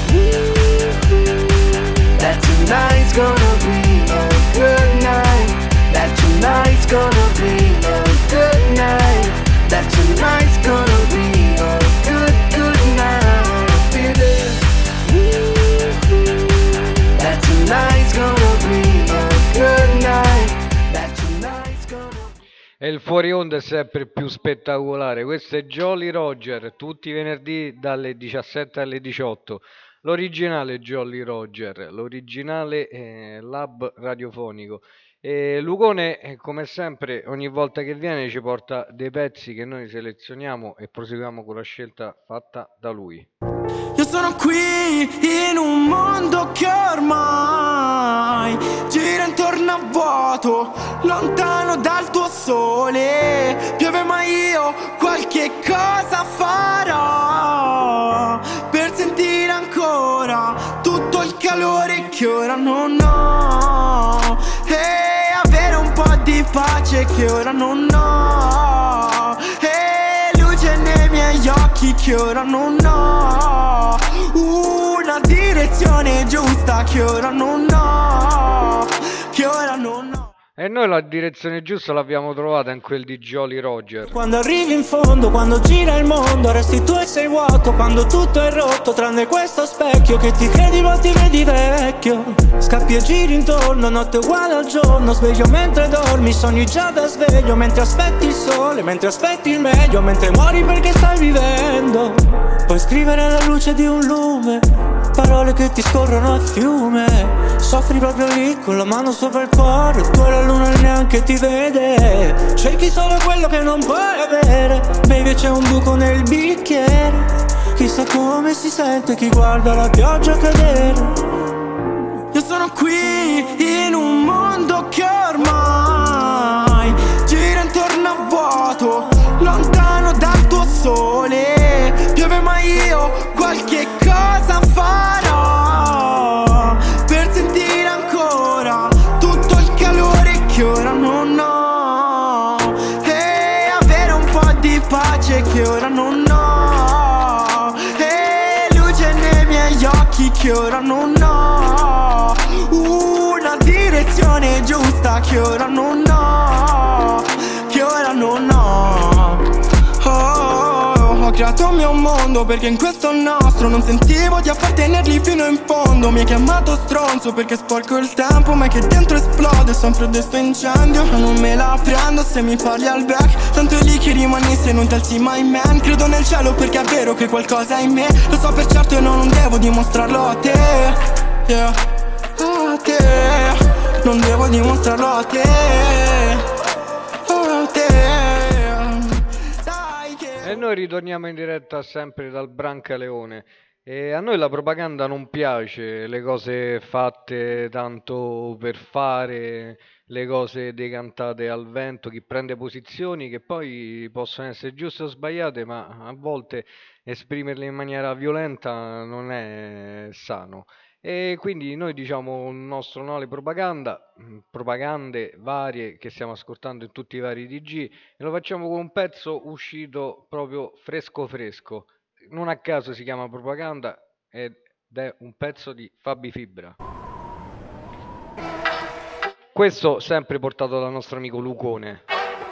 that tonight's gonna be a good night. That tonight's gonna be a good night. That tonight's gonna be a good, good night. I feel it. That tonight's gonna be a good night. That tonight's gonna be. E il fuori onda è sempre più spettacolare. Questo è Jolly Roger, tutti i venerdì dalle 17 alle 18. L'originale Jolly Roger, l'originale lab radiofonico. E Lugone, come sempre, ogni volta che viene ci porta dei pezzi che noi selezioniamo e proseguiamo con la scelta fatta da lui. Io sono qui in un mondo che ormai gira intorno a vuoto, lontano dal tuo sole. Piove ma io qualche cosa farò per sentire ancora tutto il calore che ora non ho, e avere un po' di pace che ora non ho, e luce nei miei occhi che ora non ho, una direzione giusta che ora non ho, che ora non ho. E noi la direzione giusta l'abbiamo trovata in quel di Jolly Roger. Quando arrivi in fondo, quando gira il mondo, resti tu e sei vuoto, quando tutto è rotto, tranne questo specchio che ti credi ma ti vedi vecchio. Scappi e giri intorno, notte uguale al giorno, sveglio mentre dormi, sogni già da sveglio, mentre aspetti il sole, mentre aspetti il meglio, mentre muori perché stai vivendo. Puoi scrivere alla luce di un lume, parole che ti scorrono a fiume. Soffri proprio lì con la mano sopra il cuore, tu e la luna neanche ti vede. Cerchi solo quello che non puoi avere, baby c'è un buco nel bicchiere. Chissà come si sente chi guarda la pioggia cadere. Io sono qui in un mondo che ormai gira intorno a vuoto, lontano dal tuo sole. Piove ma io qualche cosa farò per sentire ancora tutto il calore che ora non ho, e avere un po' di pace che ora non ho, e luce nei miei occhi che ora non ho, una direzione giusta che ora non ho, che ora non ho. Ho creato il mio mondo perché in questo nostro non sentivo di appartenergli fino in fondo. Mi hai chiamato stronzo perché sporco il tempo, ma che dentro esplode sempre questo incendio. Ma non me la prendo se mi parli al back, tanto è lì che rimani se non ti alzi mai, man. Credo nel cielo perché è vero che qualcosa è in me, lo so per certo e non devo dimostrarlo a te, yeah. A te, non devo dimostrarlo a te, a te. E noi ritorniamo in diretta sempre dal Brancaleone. E a noi la propaganda non piace, le cose fatte tanto per fare, le cose decantate al vento, chi prende posizioni che poi possono essere giuste o sbagliate, ma a volte esprimerle in maniera violenta non è sano. E quindi noi diciamo il nostro no alle propagande varie che stiamo ascoltando in tutti i vari TG, e lo facciamo con un pezzo uscito proprio fresco fresco. Non a caso si chiama Propaganda ed è un pezzo di Fabi Fibra. Questo sempre portato dal nostro amico Lucone.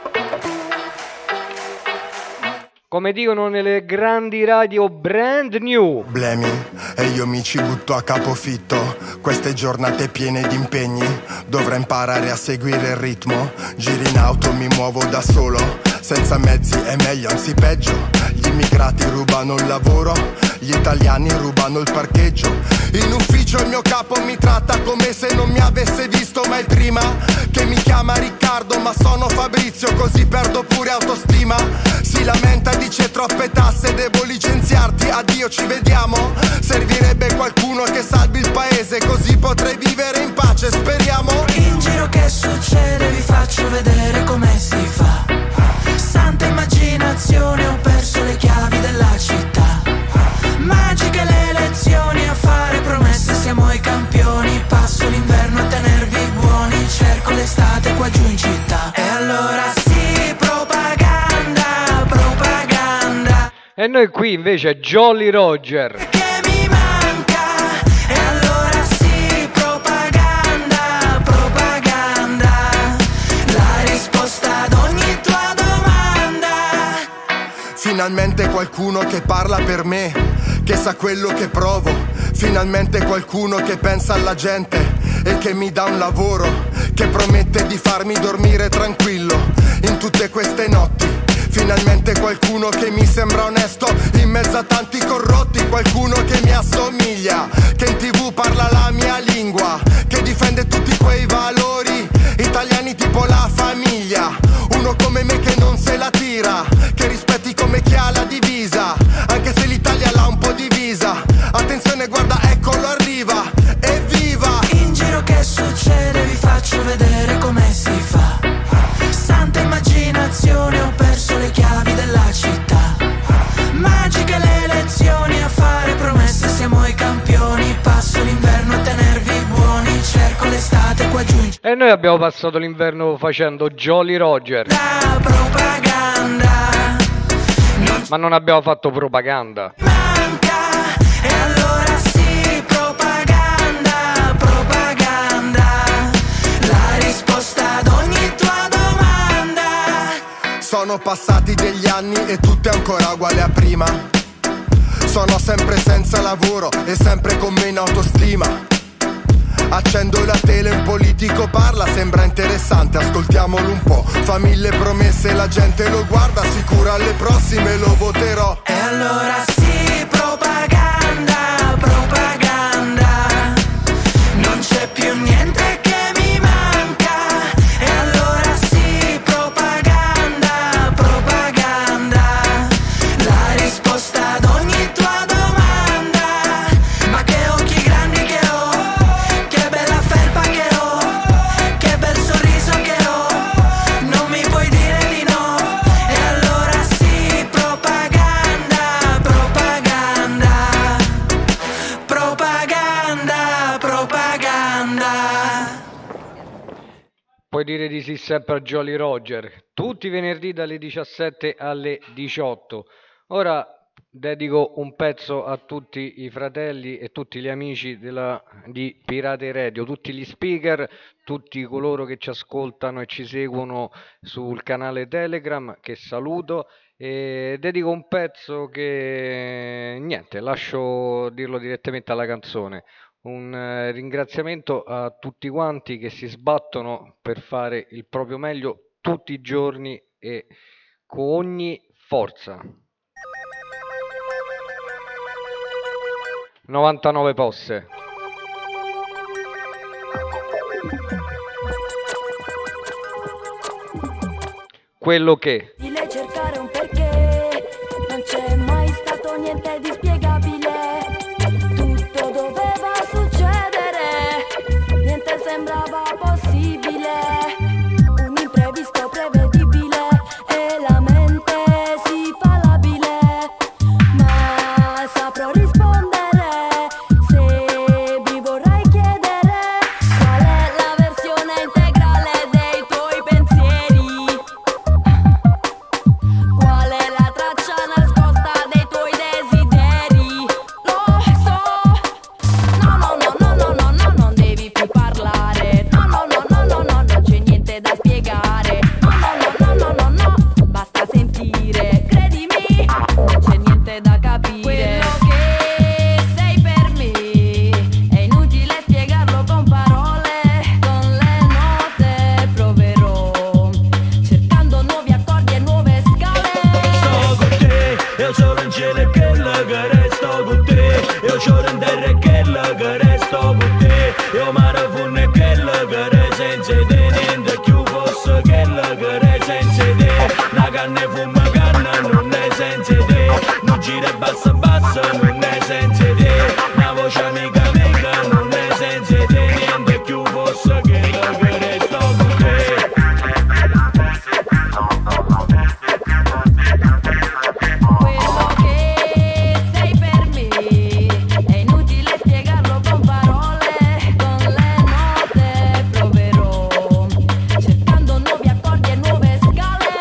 Come dicono nelle grandi radio, brand new. Blemi, e io mi ci butto a capofitto. Queste giornate piene di impegni, dovrò imparare a seguire il ritmo. Giri in auto, mi muovo da solo, senza mezzi è meglio, anzi peggio. Gli immigrati rubano il lavoro, gli italiani rubano il parcheggio. In ufficio il mio capo mi tratta come se non mi avesse visto mai prima. Che mi chiama Riccardo ma sono Fabrizio, così perdo pure autostima. Si lamenta e dice troppe tasse, devo licenziarti, addio ci vediamo. Servirebbe qualcuno che salvi il paese, così potrei vivere in pace, speriamo. In giro che succede vi faccio vedere come si fa. Santa immaginazione, ho perso le chiavi della città. Magiche le lezioni, a fare promesse siamo i campioni. Passo l'inverno a tenervi buoni, cerco l'estate qua giù in città. E allora sì, propaganda, propaganda. E noi qui invece Jolly Roger. Che mi manca. E allora sì, propaganda, propaganda. La risposta ad ogni tua domanda. Finalmente qualcuno che parla per me, che sa quello che provo. Finalmente qualcuno che pensa alla gente e che mi dà un lavoro, che promette di farmi dormire tranquillo in tutte queste notti. Finalmente qualcuno che mi sembra onesto in mezzo a tanti corrotti. Qualcuno che mi assomiglia, che in TV parla la mia lingua, che difende tutti quei valori italiani tipo la famiglia. Uno come me che non se la tira, che rispetti come chi ha la divisa, anche se l'Italia l'ha un po' divisa. Attenzione, guarda, eccolo arriva, evviva! In giro che succede vi faccio vedere come si fa. Santa immaginazione, ho perso le chiavi della città. Magiche le lezioni, a fare promesse siamo i campioni. Passo l'inverno a tenervi buoni, cerco l'estate qua giù. E noi abbiamo passato l'inverno facendo Jolly Roger. La propaganda, ma non abbiamo fatto propaganda. Manca, e allora sì, propaganda, propaganda. La risposta ad ogni Sono passati degli anni e tutto è ancora uguale a prima. Sono sempre senza lavoro e sempre con meno autostima. Accendo la tele, un politico parla, sembra interessante, ascoltiamolo un po'. Fa 1000 promesse, la gente lo guarda, sicuro alle prossime lo voterò. E allora sì, propaganda, propaganda, non c'è più niente che mi manca. E allora sì, propaganda, propaganda, la risposta ad ogni tua domanda. Ma che occhi grandi che ho, che bella felpa che ho, che bel sorriso che ho, non mi puoi dire di no. E allora sì, propaganda, propaganda, propaganda, propaganda. Puoi dire di sì sempre a Jolly Roger, tutti i venerdì dalle 17 alle 18. Ora dedico un pezzo a tutti i fratelli e tutti gli amici di Pirate Radio, tutti gli speaker, tutti coloro che ci ascoltano e ci seguono sul canale Telegram, che saluto, e dedico un pezzo che, niente, lascio dirlo direttamente alla canzone. Un ringraziamento a tutti quanti che si sbattono per fare il proprio meglio tutti i giorni e con ogni forza. 99 posse. Quello che Di lei cercare un perché, non c'è mai stato niente di spiegabile. Tutto doveva succedere, niente sembrava possibile. Un imprevisto prevedibile e la mente si fa labile. Ma saprò rispondere se mi vorrai chiedere qual è la versione integrale dei tuoi pensieri. Qual è la traccia nascosta dei tuoi desideri? Lo so. No, no, no, no, no, no, no, non devi più parlare. No, no, no, no, no, no, non c'è niente da spiegare. No, no, no, no, no, no, no, basta sentire. Credimi, non c'è niente da capire. Quello che sei per me è inutile spiegarlo con parole. Con le note proverò, cercando nuovi accordi e nuove scale. Sto con te, io sono in cielo e che la che sto con te. Io sono in terra e che la che sto con te. Io marafunno e che la che senza te. Niente più posso che la che senza te. Una canna e fuma canna non è senza te. Non gira e bassa bassa non è senza te. Una voce amica amica non è senza te. Niente più posso che la che sto con te. Quello che sei per me è inutile spiegarlo con parole. Con le note proverò, cercando nuovi accordi e nuove scale.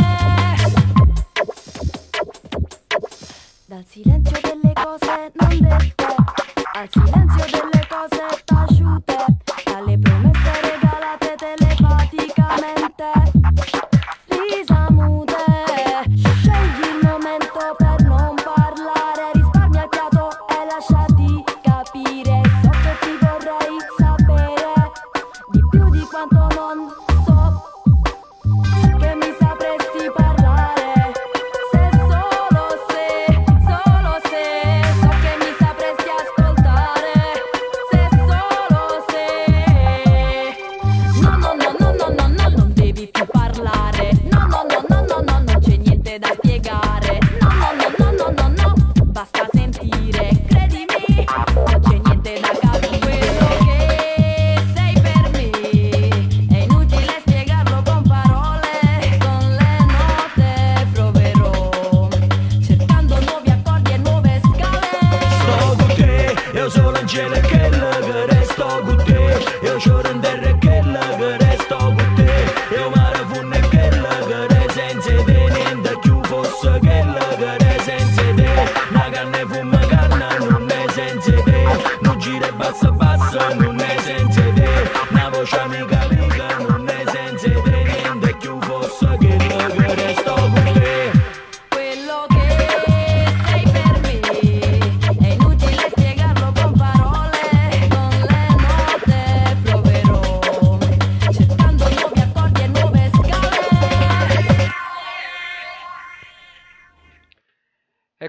Dal silenzio delle cose non dette al silenzio delle cose taciute, dalle promesse regalate telepaticamente. Risa mute, scegli il momento per non parlare, risparmia il fiato e lasciati capire. So che ti vorrei sapere di più di quanto non so, che mi sapresti parlare. Se solo se, so che mi sapresti ascoltare. Se solo se, no, no, no, no, no, no, no, non devi più parlare. No, no, no, no, no, no, non c'è niente da spiegare. No, no, no, no, no, no, no, basta sentire. Credimi, non c'è niente da capire. Quello che sei per me è inutile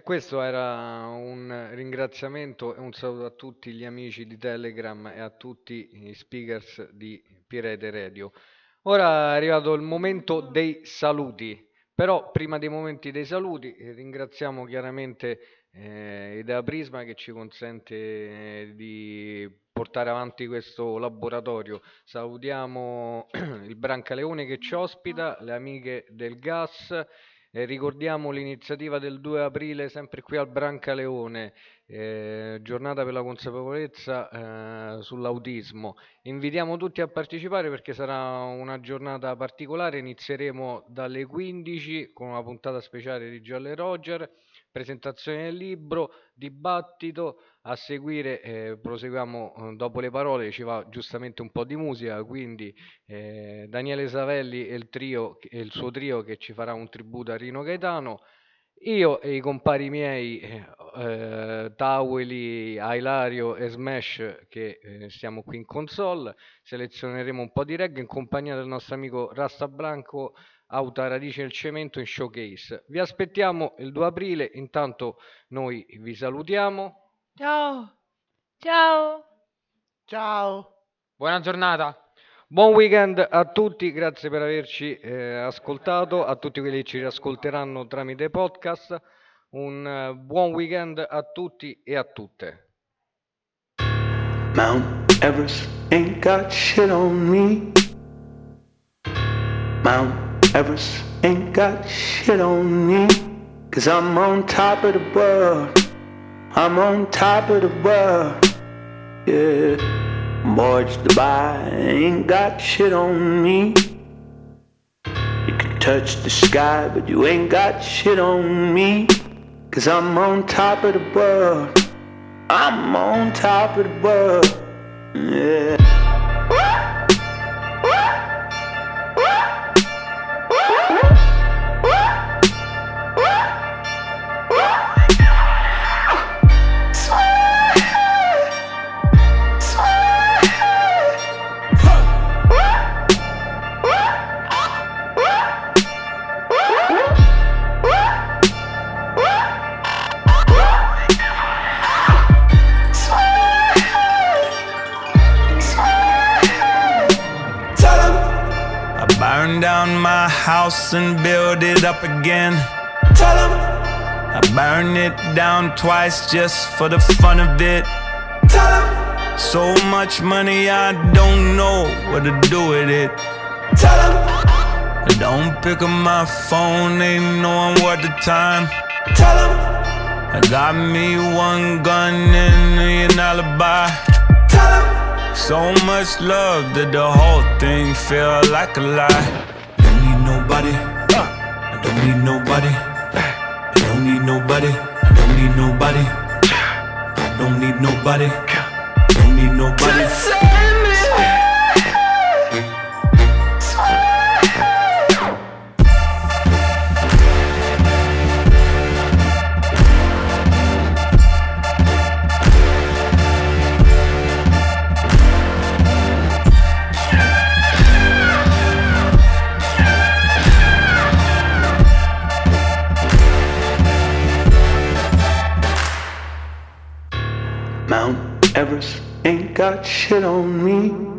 Questo era un ringraziamento e un saluto a tutti gli amici di Telegram e a tutti i speakers di Pirate Radio. Ora è arrivato il momento dei saluti, però prima dei momenti dei saluti ringraziamo chiaramente Idea Prisma che ci consente di portare avanti questo laboratorio. Salutiamo il Brancaleone che ci ospita, le amiche del gas. Ricordiamo l'iniziativa del 2 aprile sempre qui al Brancaleone, giornata per la consapevolezza sull'autismo. Invitiamo tutti a partecipare perché sarà una giornata particolare. Inizieremo dalle 15 con una puntata speciale di Jolly Roger, presentazione del libro, dibattito. A seguire proseguiamo dopo le parole, ci va giustamente un po' di musica, quindi Daniele Savelli e il suo trio che ci farà un tributo a Rino Gaetano, io e i compari miei Taweli, Ailario e Smash che stiamo qui in console, selezioneremo un po' di reggae in compagnia del nostro amico Rasta Blanco, Auta Radice nel Cemento in showcase. Vi aspettiamo il 2 aprile, intanto noi vi salutiamo. Ciao. Ciao. Ciao. Buona giornata. Buon weekend a tutti, grazie per averci ascoltato, a tutti quelli che ci riascolteranno tramite podcast. Un buon weekend a tutti e a tutte. Mount Everest ain't got shit on me. Mount Everest ain't got shit on me. 'Cause I'm on top of the world. I'm on top of the world. Yeah. Mortgage Dubai ain't got shit on me. You can touch the sky, but you ain't got shit on me. 'Cause I'm on top of the world. I'm on top of the world. Yeah. Burn down my house and build it up again. Tell 'em I burn it down twice just for the fun of it. Tell 'em so much money I don't know what to do with it. Tell 'em I don't pick up my phone, ain't knowing what the time. Tell 'em I got me one gun and an alibi. Tell 'em so much love that the whole thing feel like a lie. Don't need nobody, I don't need nobody, I don't need nobody, I don't need nobody, I don't need nobody, I don't need nobody. Mount Everest ain't got shit on me.